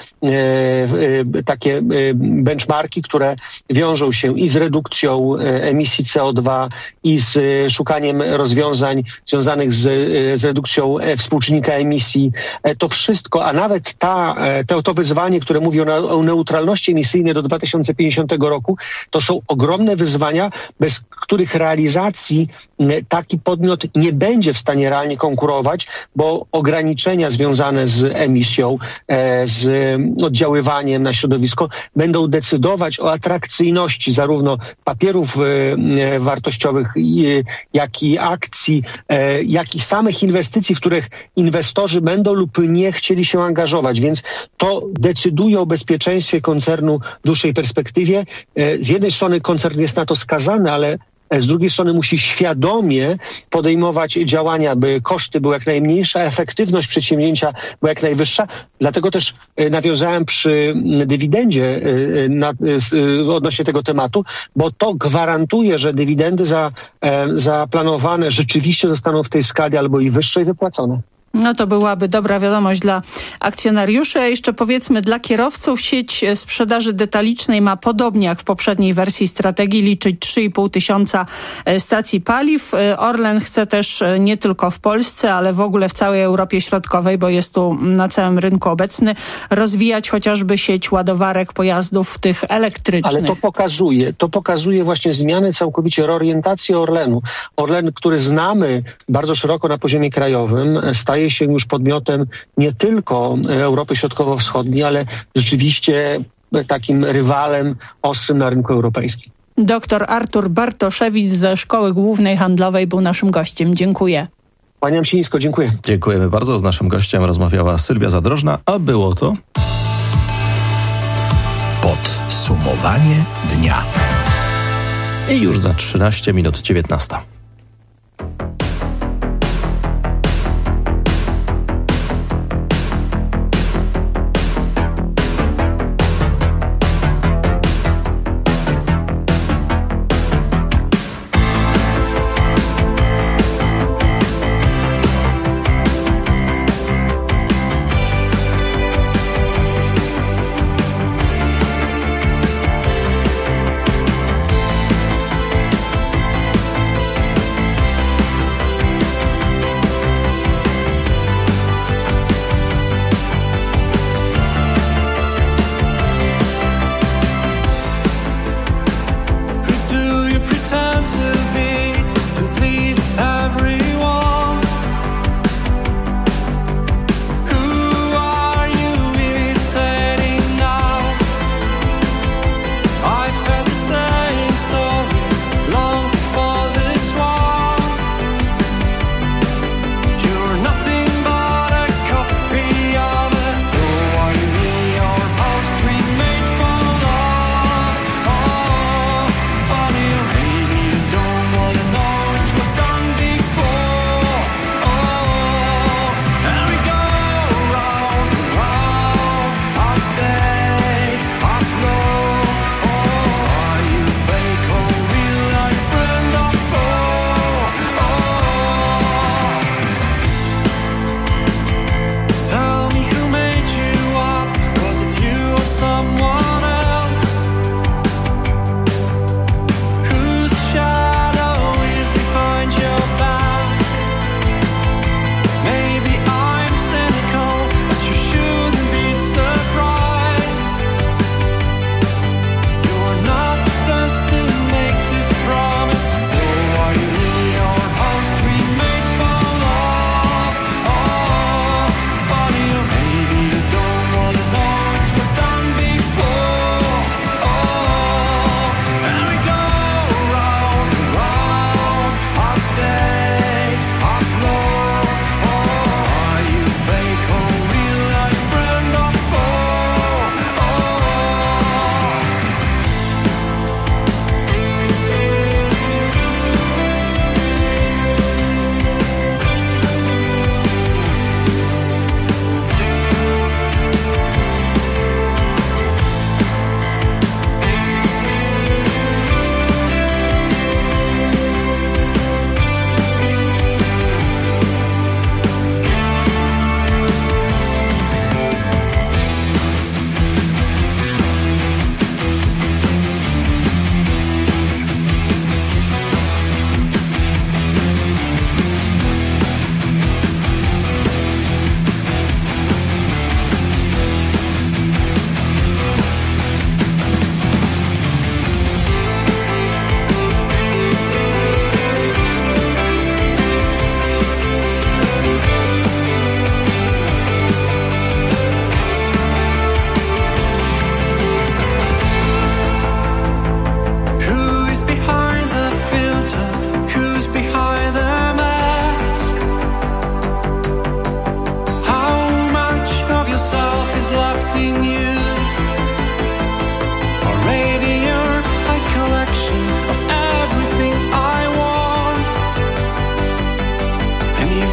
U: takie benchmarki, które wiążą się i z redukcją emisji CO2 i z szukaniem rozwiązań związanych z redukcją współczynnika emisji. To wszystko, a nawet to wyzwanie, które mówi o neutralności emisyjnej do 2050 roku, to są ogromne wyzwania, bez których realizacji taki podmiot nie będzie w stanie realnie konkurować, bo ograniczenia związane z emisją, z oddziaływaniem na środowisko będą decydować o atrakcyjności zarówno papierów wartościowych, jak i akcji, jak i samych inwestycji, w których inwestorzy będą lub nie chcieli się angażować. Więc to decyduje o bezpieczeństwie koncernu w dłuższej perspektywie. Z jednej strony koncern jest na to skazany, ale z drugiej strony musi świadomie podejmować działania, by koszty były jak najmniejsze, a efektywność przedsięwzięcia była jak najwyższa. Dlatego też nawiązałem przy dywidendzie odnośnie tego tematu, bo to gwarantuje, że dywidendy zaplanowane rzeczywiście zostaną w tej skali albo i wyższej wypłacone.
R: No to byłaby dobra wiadomość dla akcjonariuszy. A jeszcze powiedzmy dla kierowców, sieć sprzedaży detalicznej ma podobnie jak w poprzedniej wersji strategii liczyć 3,5 tysiąca stacji paliw. Orlen chce też nie tylko w Polsce, ale w ogóle w całej Europie Środkowej, bo jest tu na całym rynku obecny, rozwijać chociażby sieć ładowarek pojazdów tych elektrycznych.
U: Ale to pokazuje właśnie zmianę, całkowicie reorientację Orlenu. Orlen, który znamy bardzo szeroko na poziomie krajowym, staje się już podmiotem nie tylko Europy Środkowo-Wschodniej, ale rzeczywiście takim rywalem ostrym na rynku europejskim.
R: Doktor Artur Bartoszewicz ze Szkoły Głównej Handlowej był naszym gościem. Dziękuję.
U: Kłaniam się nisko, dziękuję.
C: Dziękujemy bardzo. Z naszym gościem rozmawiała Sylwia Zadrożna, a było to...
H: Podsumowanie dnia.
C: I już za 13 minut 19.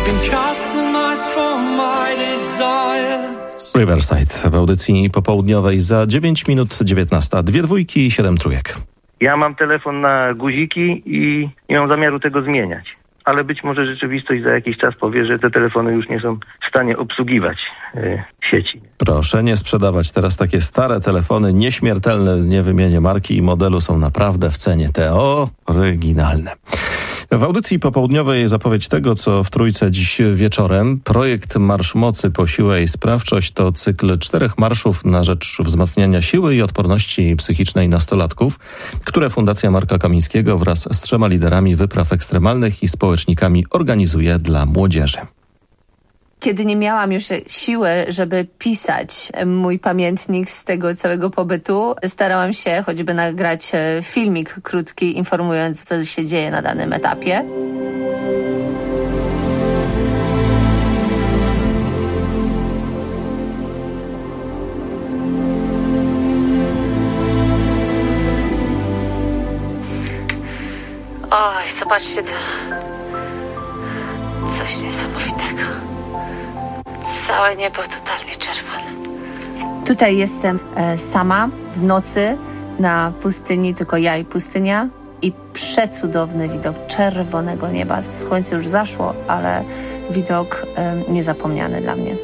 L: been customized for my desires.
C: Riverside w audycji popołudniowej za 9 minut 19. 2 dwójki i 7 trójek.
E: Ja mam telefon na guziki i nie mam zamiaru tego zmieniać. Ale być może rzeczywistość za jakiś czas powie, że te telefony już nie są w stanie obsługiwać sieci.
C: Proszę nie sprzedawać teraz takie stare telefony, nieśmiertelne, nie wymienię marki i modelu, są naprawdę w cenie te oryginalne. W audycji popołudniowej zapowiedź tego, co w Trójce dziś wieczorem. Projekt Marsz Mocy po siłę i sprawczość to cykl 4 marszów na rzecz wzmacniania siły i odporności psychicznej nastolatków, które Fundacja Marka Kamińskiego wraz z 3 liderami wypraw ekstremalnych i społecznikami organizuje dla młodzieży.
V: Kiedy nie miałam już siły, żeby pisać mój pamiętnik z tego całego pobytu, starałam się choćby nagrać filmik krótki, informując, co się dzieje na danym etapie. Oj, zobaczcie to. Coś niesamowitego. Całe niebo totalnie czerwone. Tutaj jestem sama w nocy na pustyni, tylko ja i pustynia i przecudowny widok czerwonego nieba. Słońce już zaszło, ale widok niezapomniany dla mnie.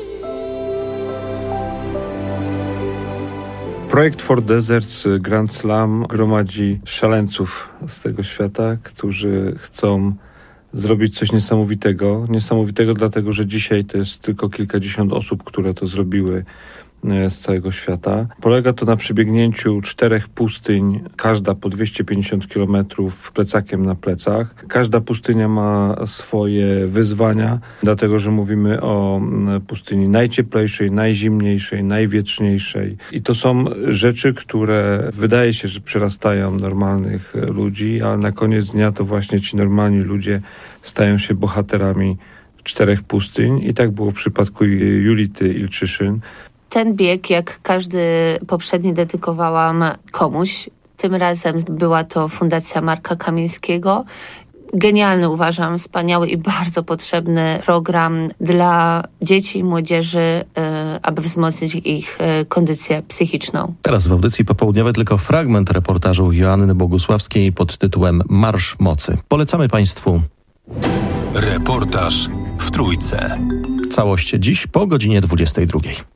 W: Projekt For Deserts Grand Slam gromadzi szaleńców z tego świata, którzy chcą zrobić coś niesamowitego. Niesamowitego dlatego, że dzisiaj to jest tylko kilkadziesiąt osób, które to zrobiły z całego świata. Polega to na przebiegnięciu 4 pustyń, każda po 250 km plecakiem na plecach. Każda pustynia ma swoje wyzwania, dlatego że mówimy o pustyni najcieplejszej, najzimniejszej, najwietrzniejszej. I to są rzeczy, które wydaje się, że przerastają normalnych ludzi, ale na koniec dnia to właśnie ci normalni ludzie stają się bohaterami 4 pustyń. I tak było w przypadku Julity Ilczyszyn.
V: Ten bieg, jak każdy poprzedni, dedykowałam komuś. Tym razem była to Fundacja Marka Kamińskiego. Genialny, uważam, wspaniały i bardzo potrzebny program dla dzieci i młodzieży, aby wzmocnić ich kondycję psychiczną.
C: Teraz w audycji popołudniowej tylko fragment reportażu Joanny Bogusławskiej pod tytułem Marsz Mocy. Polecamy Państwu.
A: Reportaż w Trójce.
C: Całość dziś po godzinie 22.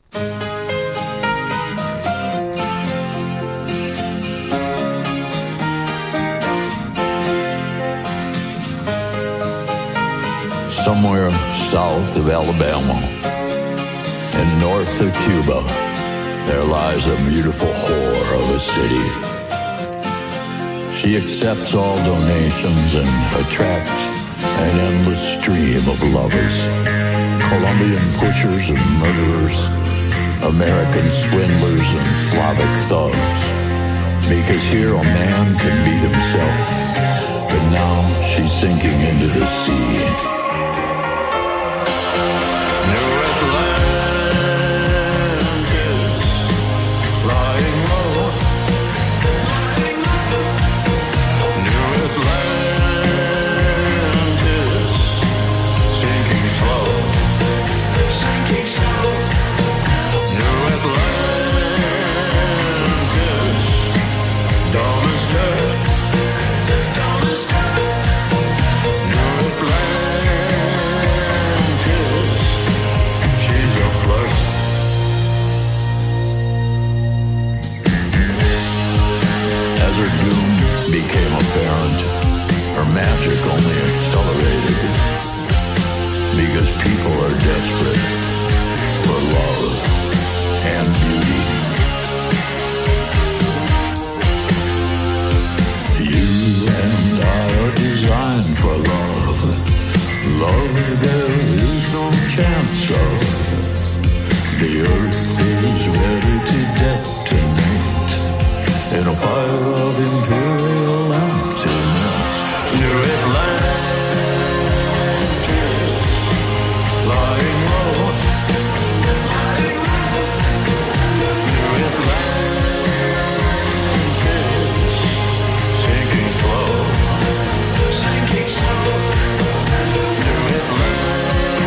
H: Somewhere south of Alabama and north of Cuba, there lies a beautiful whore of a city. She accepts all donations and attracts an endless stream of lovers. Colombian pushers and murderers, American swindlers and Slavic thugs. Because here a man can be himself, but now she's sinking into the sea. Magic only accelerated because people are desperate for love and beauty. You and I are designed for love. Love there is no chance of. The earth is ready to detonate in a fire of imperial emptiness. New Atlantis, lying low. New Atlantis, sinking slow. New Atlantis,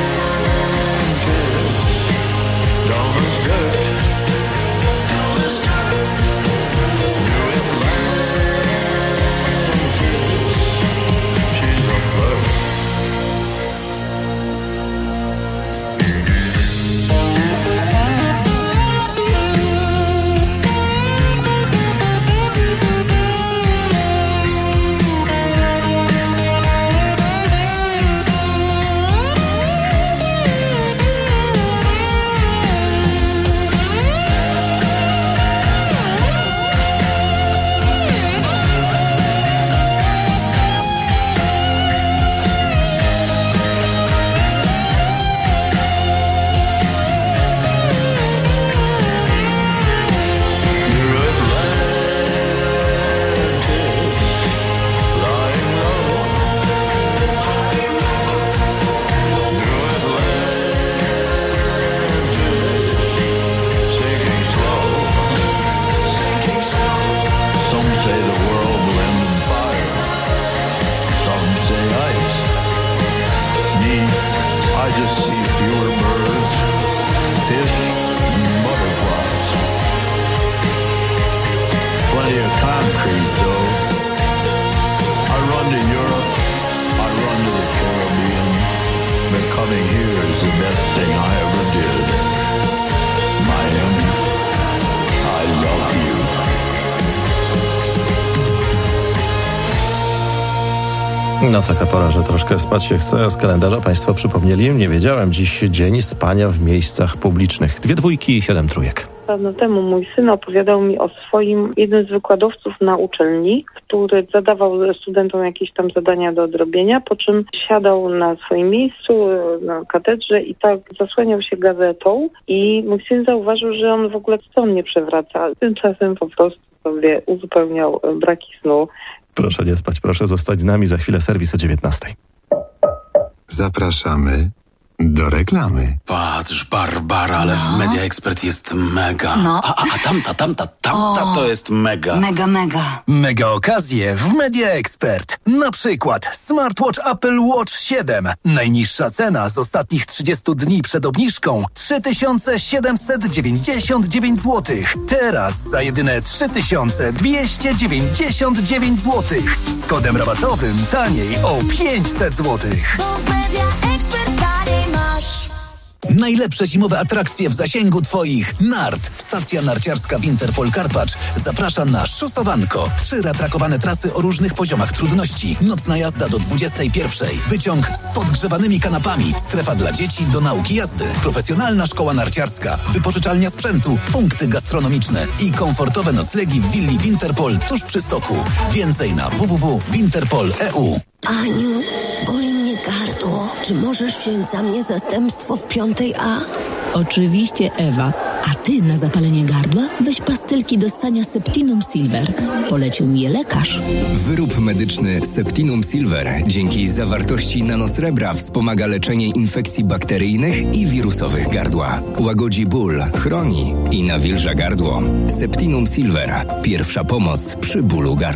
H: I just see fewer birds, fish, and butterflies. Plenty of concrete, though. I run to Europe, I run to the Caribbean, but coming here is the best thing I ever did. Miami, I love you.
C: No taka pora, że troszkę spać się chce. Z kalendarza Państwo przypomnieli. Nie wiedziałem, dziś dzień spania w miejscach publicznych. 2 dwójki i 7 trójek.
G: Dawno temu mój syn opowiadał mi o swoim, jednym z wykładowców na uczelni, który zadawał studentom jakieś tam zadania do odrobienia, po czym siadał na swoim miejscu, na katedrze i tak zasłaniał się gazetą i mój syn zauważył, że on w ogóle stron nie przewraca. Tymczasem po prostu sobie uzupełniał braki snu.
C: Proszę nie spać, proszę zostać z nami. Za chwilę serwis o 19:00.
B: Zapraszamy do reklamy.
I: Patrz, Barbara, ale w Media Expert jest mega.
J: No.
I: A tamta to jest mega.
J: Mega.
X: Mega okazje w Media Expert. Na przykład smartwatch Apple Watch 7. Najniższa cena z ostatnich 30 dni przed obniżką 3799 zł. Teraz za jedyne 3299 zł. Z kodem rabatowym taniej o 500 zł.
M: Najlepsze zimowe atrakcje w zasięgu Twoich nart. Stacja narciarska Winterpol Karpacz zaprasza na szusowanko. 3 ratrakowane trasy o różnych poziomach trudności. Nocna jazda do 21:00. Wyciąg z podgrzewanymi kanapami. Strefa dla dzieci do nauki jazdy. Profesjonalna szkoła narciarska. Wypożyczalnia sprzętu. Punkty gastronomiczne. I komfortowe noclegi w willi Winterpol tuż przy stoku. Więcej na www.winterpol.eu.
J: Aniu, boli mnie gardło. Czy możesz wziąć za mnie zastępstwo w 5A?
Y: Oczywiście, Ewa. A ty na zapalenie gardła weź pastylki do ssania Septinum Silver. Polecił mi je lekarz.
Z: Wyrób medyczny Septinum Silver dzięki zawartości nanosrebra wspomaga leczenie infekcji bakteryjnych i wirusowych gardła. Łagodzi ból, chroni i nawilża gardło. Septinum Silver. Pierwsza pomoc przy bólu gardła.